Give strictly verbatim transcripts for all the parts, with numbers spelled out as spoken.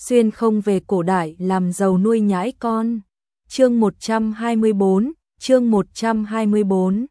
xuyên không về cổ đại làm giàu nuôi nhãi con. Chương một trăm hai mươi bốn, chương một trăm hai mươi bốn.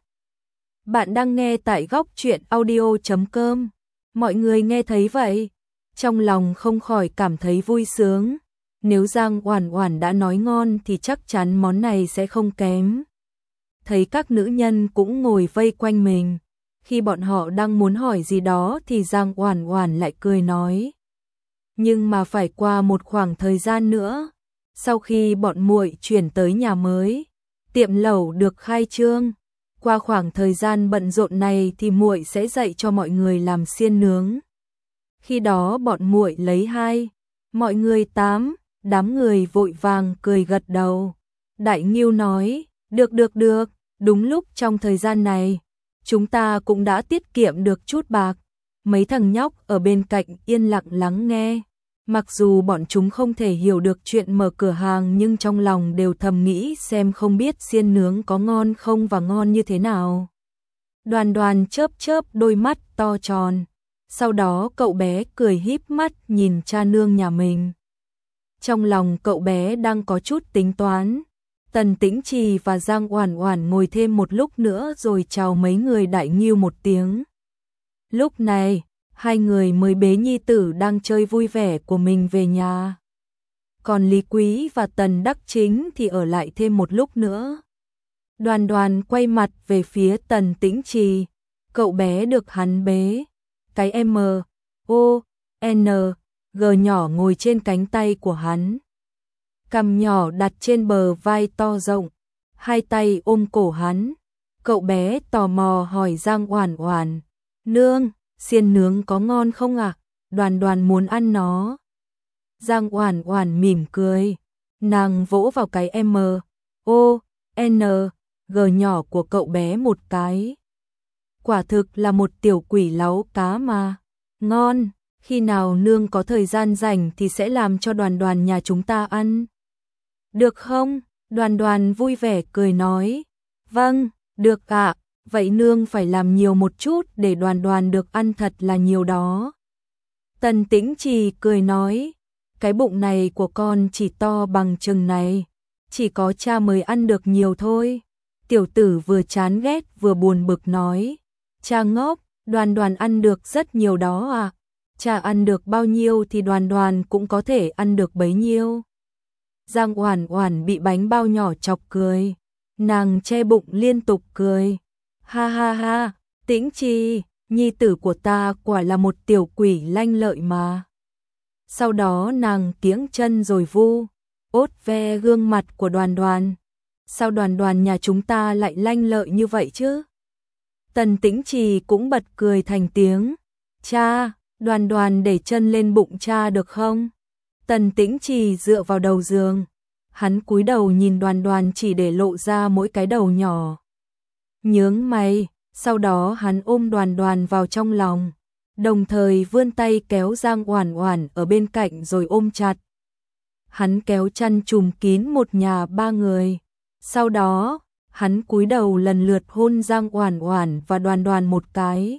Bạn đang nghe tại góc truyện audio chấm com. Mọi người nghe thấy vậy, trong lòng không khỏi cảm thấy vui sướng. Nếu Giang Oản Oản đã nói ngon thì chắc chắn món này sẽ không kém. Thấy các nữ nhân cũng ngồi vây quanh mình, khi bọn họ đang muốn hỏi gì đó thì Giang Oản Oản lại cười nói: "Nhưng mà phải qua một khoảng thời gian nữa, sau khi bọn muội chuyển tới nhà mới, tiệm lẩu được khai trương, qua khoảng thời gian bận rộn này thì muội sẽ dạy cho mọi người làm xiên nướng. Khi đó bọn muội lấy hai, mọi người tám." Đám người vội vàng cười gật đầu. Đại Ngưu nói: "Được được được, đúng lúc trong thời gian này, chúng ta cũng đã tiết kiệm được chút bạc." Mấy thằng nhóc ở bên cạnh yên lặng lắng nghe. Mặc dù bọn chúng không thể hiểu được chuyện mở cửa hàng nhưng trong lòng đều thầm nghĩ xem không biết xiên nướng có ngon không và ngon như thế nào. Đoàn Đoàn chớp chớp đôi mắt to tròn. Sau đó cậu bé cười híp mắt nhìn cha nương nhà mình. Trong lòng cậu bé đang có chút tính toán. Tần Tĩnh Trì và Giang Oản Oản ngồi thêm một lúc nữa rồi chào mấy người Đại Ngưu một tiếng. Lúc này, hai người mới bế nhi tử đang chơi vui vẻ của mình về nhà. Còn Lý Quý và Tần Đắc Chính thì ở lại thêm một lúc nữa. Đoàn Đoàn quay mặt về phía Tần Tĩnh Trì, cậu bé được hắn bế. Cái M, O, N, G nhỏ ngồi trên cánh tay của hắn. Cằm nhỏ đặt trên bờ vai to rộng, hai tay ôm cổ hắn. Cậu bé tò mò hỏi Giang Oản Oản: "Nương, xiên nướng có ngon không ạ?" Đoàn Đoàn muốn ăn nó. Giang Oản Oản mỉm cười, nàng vỗ vào cái M, O, N, G nhỏ của cậu bé một cái. Quả thực là một tiểu quỷ láu cá mà. Ngon, khi nào nương có thời gian rảnh thì sẽ làm cho Đoàn Đoàn nhà chúng ta ăn. Được không? Đoàn Đoàn vui vẻ cười nói. Vâng, được ạ, vậy nương phải làm nhiều một chút để Đoàn Đoàn được ăn thật là nhiều đó. Tần Tĩnh Trì cười nói, cái bụng này của con chỉ to bằng chừng này, chỉ có cha mới ăn được nhiều thôi. Tiểu tử vừa chán ghét vừa buồn bực nói, cha ngốc, Đoàn Đoàn ăn được rất nhiều đó à, cha ăn được bao nhiêu thì Đoàn Đoàn cũng có thể ăn được bấy nhiêu. Giang Oản Oản bị bánh bao nhỏ chọc cười, nàng che bụng liên tục cười, ha ha ha, Tĩnh Trì, nhi tử của ta quả là một tiểu quỷ lanh lợi mà. Sau đó nàng kiễng chân rồi vu, ốt ve gương mặt của Đoàn Đoàn. Sao Đoàn Đoàn nhà chúng ta lại lanh lợi như vậy chứ? Tần Tĩnh Trì cũng bật cười thành tiếng. Cha, Đoàn Đoàn để chân lên bụng cha được không? Tần Tĩnh Trì dựa vào đầu giường. Hắn cúi đầu nhìn Đoàn Đoàn chỉ để lộ ra mỗi cái đầu nhỏ. Nhướng mày, sau đó hắn ôm Đoàn Đoàn vào trong lòng, đồng thời vươn tay kéo Giang Oản Oản ở bên cạnh rồi ôm chặt. Hắn kéo chăn trùm kín một nhà ba người. Sau đó, hắn cúi đầu lần lượt hôn Giang Oản Oản và Đoàn Đoàn một cái.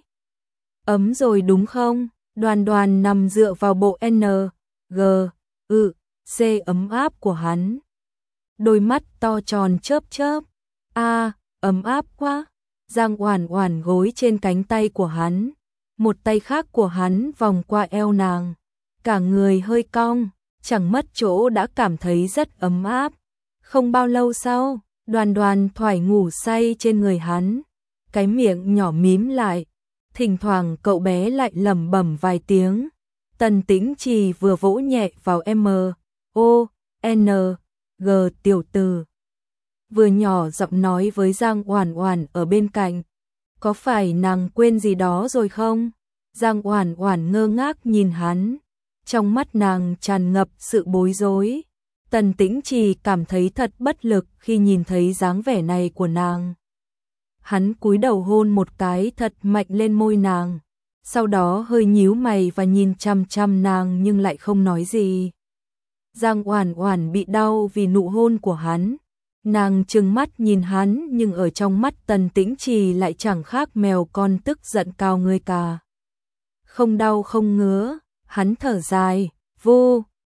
Ấm rồi đúng không? Đoàn Đoàn nằm dựa vào bộ N, G, ư, C ấm áp của hắn. Đôi mắt to tròn chớp chớp. A, ấm áp quá. Giang Oản Oản gối trên cánh tay của hắn, một tay khác của hắn vòng qua eo nàng. Cả người hơi cong, chẳng mất chỗ đã cảm thấy rất ấm áp. Không bao lâu sau, Đoàn Đoàn thoải ngủ say trên người hắn, cái miệng nhỏ mím lại, thỉnh thoảng cậu bé lại lẩm bẩm vài tiếng. Tần Tĩnh Trì vừa vỗ nhẹ vào M, O, N, G tiểu tử, vừa nhỏ giọng nói với Giang Oản Oản ở bên cạnh, có phải nàng quên gì đó rồi không? Giang Oản Oản ngơ ngác nhìn hắn, trong mắt nàng tràn ngập sự bối rối. Tần Tĩnh Trì cảm thấy thật bất lực khi nhìn thấy dáng vẻ này của nàng. Hắn cúi đầu hôn một cái thật mạnh lên môi nàng, sau đó hơi nhíu mày và nhìn chằm chằm nàng nhưng lại không nói gì. Giang Oản Oản bị đau vì nụ hôn của hắn. Nàng trừng mắt nhìn hắn nhưng ở trong mắt Tần Tĩnh Trì lại chẳng khác mèo con tức giận cao người cả. Không đau không ngứa, hắn thở dài, vô,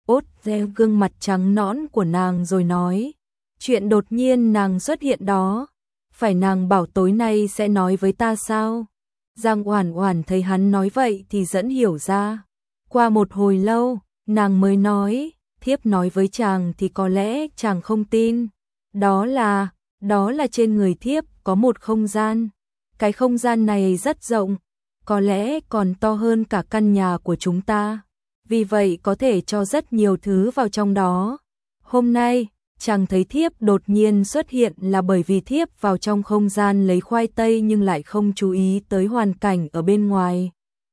ốt reo gương mặt trắng nõn của nàng rồi nói. Chuyện đột nhiên nàng xuất hiện đó, phải nàng bảo tối nay sẽ nói với ta sao? Giang Oản Oản thấy hắn nói vậy thì dẫn hiểu ra. Qua một hồi lâu, nàng mới nói, thiếp nói với chàng thì có lẽ chàng không tin. Đó là, đó là trên người thiếp có một không gian. Cái không gian này rất rộng, có lẽ còn to hơn cả căn nhà của chúng ta. Vì vậy có thể cho rất nhiều thứ vào trong đó. Hôm nay, chàng thấy thiếp đột nhiên xuất hiện là bởi vì thiếp vào trong không gian lấy khoai tây nhưng lại không chú ý tới hoàn cảnh ở bên ngoài.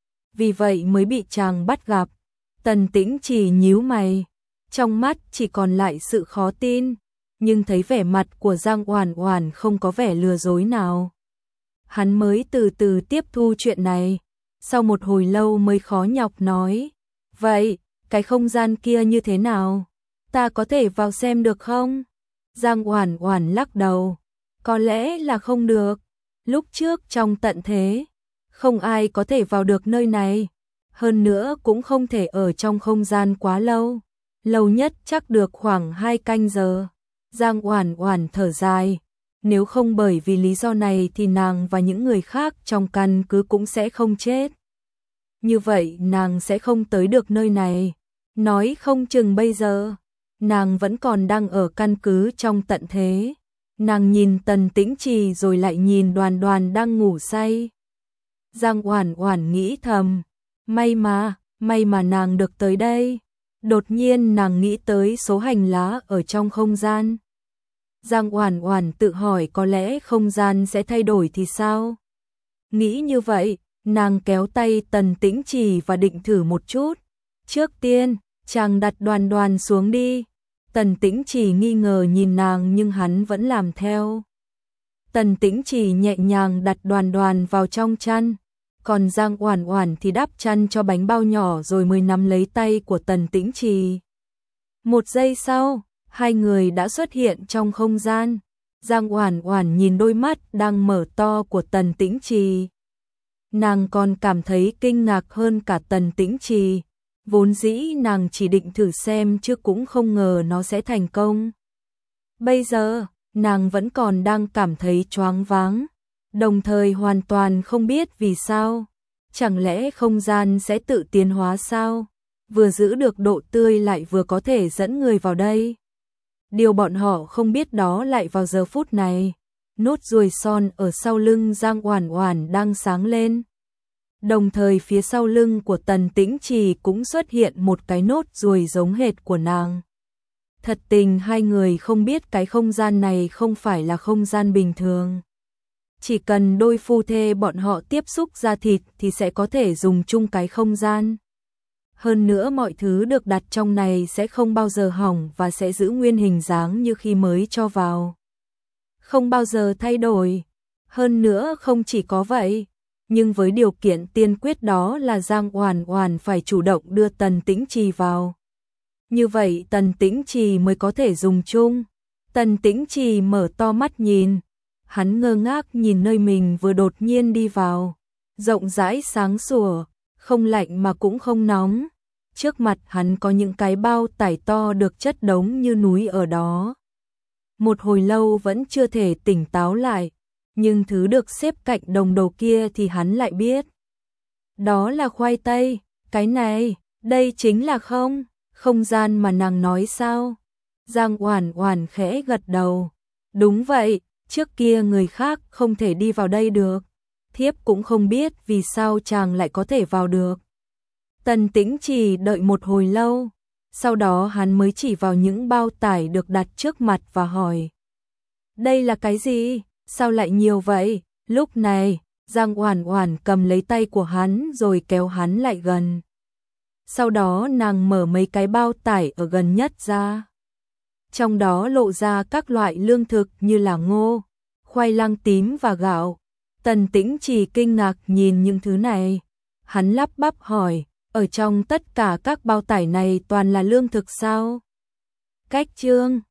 Vì vậy mới bị chàng bắt gặp. Tần Tĩnh chỉ nhíu mày, trong mắt chỉ còn lại sự khó tin, nhưng thấy vẻ mặt của Giang Oản Oản không có vẻ lừa dối nào. Hắn mới từ từ tiếp thu chuyện này, sau một hồi lâu mới khó nhọc nói, vậy, cái không gian kia như thế nào? Ta có thể vào xem được không? Giang Oản Oản lắc đầu, có lẽ là không được. Lúc trước trong tận thế, không ai có thể vào được nơi này, hơn nữa cũng không thể ở trong không gian quá lâu, lâu nhất chắc được khoảng hai canh giờ. Giang Oản Oản thở dài, nếu không bởi vì lý do này thì nàng và những người khác trong căn cứ cũng sẽ không chết. Như vậy nàng sẽ không tới được nơi này, nói không chừng bây giờ nàng vẫn còn đang ở căn cứ trong tận thế. Nàng nhìn Tần Tĩnh Trì rồi lại nhìn Đoàn Đoàn đang ngủ say. Giang Oản Oản nghĩ thầm, may mà, may mà nàng được tới đây. Đột nhiên nàng nghĩ tới số hành lá ở trong không gian. Giang Oản Oản tự hỏi có lẽ không gian sẽ thay đổi thì sao? Nghĩ như vậy, nàng kéo tay Tần Tĩnh Trì và định thử một chút. Trước tiên, chàng đặt Đoàn Đoàn xuống đi. Tần Tĩnh Trì nghi ngờ nhìn nàng nhưng hắn vẫn làm theo. Tần Tĩnh Trì nhẹ nhàng đặt Đoàn Đoàn vào trong chăn, còn Giang Oản Oản thì đắp chăn cho bánh bao nhỏ rồi mới nắm lấy tay của Tần Tĩnh Trì. Một giây sau, hai người đã xuất hiện trong không gian. Giang Oản Oản nhìn đôi mắt đang mở to của Tần Tĩnh Trì. Nàng còn cảm thấy kinh ngạc hơn cả Tần Tĩnh Trì. Vốn dĩ nàng chỉ định thử xem chứ cũng không ngờ nó sẽ thành công. Bây giờ, nàng vẫn còn đang cảm thấy choáng váng, đồng thời hoàn toàn không biết vì sao. Chẳng lẽ không gian sẽ tự tiến hóa sao? Vừa giữ được độ tươi lại vừa có thể dẫn người vào đây. Điều bọn họ không biết đó lại vào giờ phút này, nốt ruồi son ở sau lưng Giang Oản Oản đang sáng lên. Đồng thời phía sau lưng của Tần Tĩnh Trì cũng xuất hiện một cái nốt ruồi giống hệt của nàng. Thật tình hai người không biết cái không gian này không phải là không gian bình thường. Chỉ cần đôi phu thê bọn họ tiếp xúc da thịt thì sẽ có thể dùng chung cái không gian. Hơn nữa mọi thứ được đặt trong này sẽ không bao giờ hỏng và sẽ giữ nguyên hình dáng như khi mới cho vào. Không bao giờ thay đổi. Hơn nữa không chỉ có vậy, nhưng với điều kiện tiên quyết đó là Giang Oản Oản phải chủ động đưa Tần Tĩnh Trì vào. Như vậy Tần Tĩnh Trì mới có thể dùng chung. Tần Tĩnh Trì mở to mắt nhìn, hắn ngơ ngác nhìn nơi mình vừa đột nhiên đi vào. Rộng rãi sáng sủa, không lạnh mà cũng không nóng. Trước mặt hắn có những cái bao tải to được chất đống như núi ở đó. Một hồi lâu vẫn chưa thể tỉnh táo lại, nhưng thứ được xếp cạnh đồng đồ kia thì hắn lại biết. Đó là khoai tây, cái này, đây chính là không, không gian mà nàng nói sao? Giang Oản Oản khẽ gật đầu. Đúng vậy, trước kia người khác không thể đi vào đây được. Thiếp cũng không biết vì sao chàng lại có thể vào được. Tần Tĩnh Trì đợi một hồi lâu, sau đó hắn mới chỉ vào những bao tải được đặt trước mặt và hỏi. Đây là cái gì? Sao lại nhiều vậy? Lúc này, Giang Oản Oản cầm lấy tay của hắn rồi kéo hắn lại gần. Sau đó nàng mở mấy cái bao tải ở gần nhất ra. Trong đó lộ ra các loại lương thực như là ngô, khoai lang tím và gạo. Tần Tĩnh Trì kinh ngạc nhìn những thứ này. Hắn lắp bắp hỏi, ở trong tất cả các bao tải này toàn là lương thực sao? Cách chương